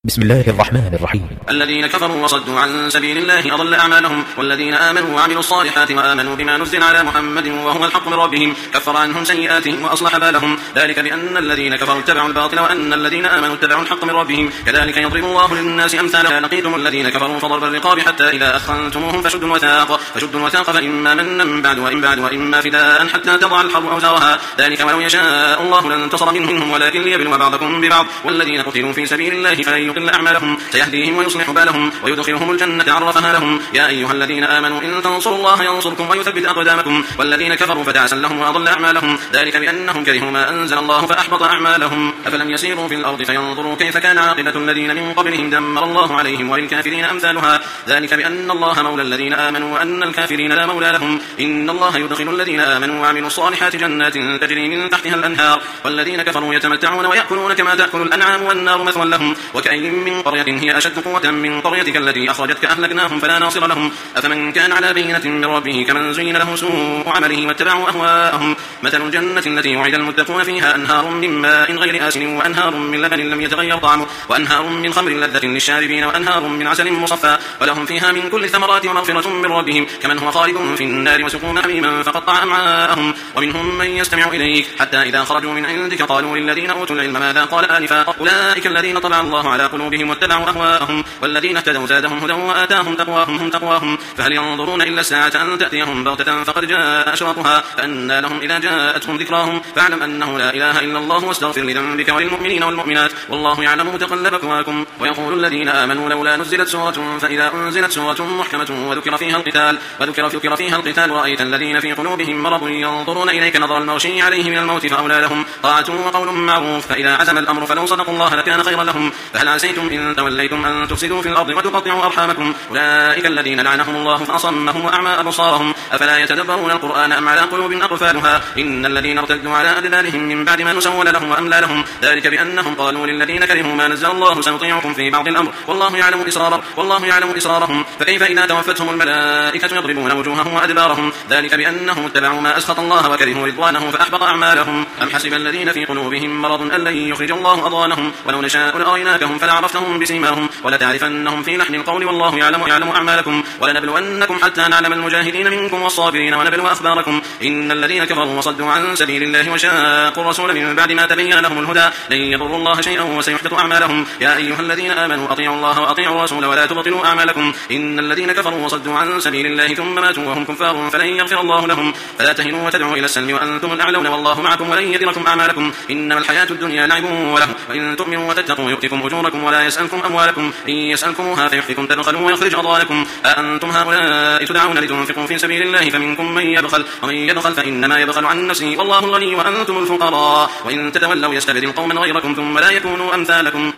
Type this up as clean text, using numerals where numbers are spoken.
بسم الله الرحمن الرحيم. الذين كفروا وصدوا عن سبيل الله أضل أعمالهم، والذين آمنوا وعملوا الصالحات وآمنوا بما نزل على محمد وهو الحق من ربهم كفر عنهم سيئاتهم وأصلح بالهم، ذلك بأن الذين كفروا اتبعوا الباطل وأن الذين آمنوا اتبعوا الحق من ربهم، كذلك يضرب الله للناس أمثالها. لقيتم الذين كفروا فضرب الرقاب حتى إذا أثخنتموهم فشدوا الوثاق فإما منا بعد وإما فداء حتى تضع الحرب أوزارها، ذلك ولو يشاء الله لانتصر منهم ولكن ليبلو بعضكم ببعض، والذين قتلوا في سبيل الله فلن يضل أعمالهم سيهديهم ويصلح بالهم ويدخلهم الجنة عرفها لهم. يا أيها الذين آمنوا إن تنصروا الله ينصركم ويثبت أقدامكم، والذين كفروا فتعسا لهم وأضل أعمالهم، ذلك بأنهم كرهوا ما أنزل الله فأحبط أعمالهم. أفلم يسيروا في الأرض فينظروا كيف كان عاقبة الذين من قبلهم دمر الله عليهم وللكافرين أمثالها، ذلك بأن الله مولى الذين آمنوا وأن الكافرين لا مولى لهم. إن الله يدخل الذين آمنوا وعملوا الصالحات جنات تجري من تحتها الأنهار، والذين كفروا يتمتعون ويأكلون كما تأكل الأنعام والنار مثوى لهم. وكأي من قرية هي أشد قوة من قريتك التي أخرجتك أهلكناهم فلا ناصر لهم. أفمن كان على بينة من ربه كمن زين له سوء عمله واتبعوا أهواءهم. مثل الجنة التي وعد المتقون فيها أنهار من ماء غير آسن وأنهار من لبن لم يتغير طعمه وأنهار من خمر لذة للشاربين وأنهار من عسل مصفى ولهم فيها من كل الثمرات ومغفرة من ربهم كمن هو خالد في النار وسقوا ماء حميما فقطع أمعاءهم. ومنهم من يستمع إليك حتى إذا خرجوا من عندك قالوا للذين أوتوا العلم ماذا قال آنفا أولئك الذين طبع الله على قلوبهم واتبعوا أهواءهم، والذين اهتدوا زادهم هدى وآتاهم تقواهم فهل ينظرون إلا الساعة أن تأتيهم بغتة فقد جاء أشراطها فأنى لهم إذا جاءتهم ذكراهم. فاعلم أنه لا إله إلا الله واستغفر لذنبك وللمؤمنين والمؤمنات والله يعلم متقلبكم. ويقول الذين آمنوا لولا نزلت سورة، فإذا أنزلت سورة محكمة وذكر فيها القتال رأيت الذين في قلوبهم مرض ينظرون إليك نظر المغشي عليه من الموت فأولى لهم طاعة وقول معروف، فإذا عزم الأمر فلو صدقوا الله لكان خيرا لهم. فهل عسيتم إن توليتم أن تفسدوا في الأرض وتقطعوا أرحامكم، أولئك الذين لعنهم الله فأصمهم وأعمى أبصارهم، أفلا يتدبرون القرآن أم على قلوب أقفالها. إن الذين ارتدوا على أدبارهم من بعد ما نسول لهم وأملى لهم، ذلك بأنهم قالوا للذين كرهوا ما نزل الله سنطيعكم في بعض الأمر والله يعلم إسرارهم. فكيف إذا توفتهم الملائكة يضربون وجوههم وأدبارهم، ذلك بأنهم اتبعوا ما أسخط الله وكرهوا رضوانه فأحبط أعمالهم. أم حسب الذين في قلوبهم مرض أن لن يخرج الله أضغانهم، ولو نشاء لأريناكهم فلعرفتهم بسيماهم ولتعرفنهم في لحن القول والله يعلم أعمالكم. ولنبلونكم حتى نعلم المجاهدين منكم والصابرين ونبلو أخباركم. إن الذين كفروا وصدوا عن سبيل الله وشاقوا الرسول من بعد ما تبين لهم الهدى لن يضروا الله شيئا وسيحبط أعمالهم. يا أيها الذين آمنوا أطيعوا الله وأطيعوا الرسول ولا تبطلوا أعمالكم. إن الذين كفروا وصدوا عن سبيل الله ثم ماتوا وهم كفار فلن يغفر الله لهم. فلا تهنوا وتدعوا إلى السلم وأنتم الأعلون والله معكم ولن يتركم أعمالكم. إنما الحياة الدنيا لعب وله، وإن تؤمنوا وتتقوا يؤتكم أجوركم ولا يسألكم أموالكم إن يسألكموها فيحفكم تبخلوا ويخرج أضغانكم. أأنتم هؤلاء تدعون لتنفقوا في سبيل الله فمنكم من يبخل ومن يبخل فإنما يبخل عن نفسه والله الغني وأنتم الفقراء، وإن تتولوا يستبدل قوما غيركم ثم لا يكونوا أمثالكم.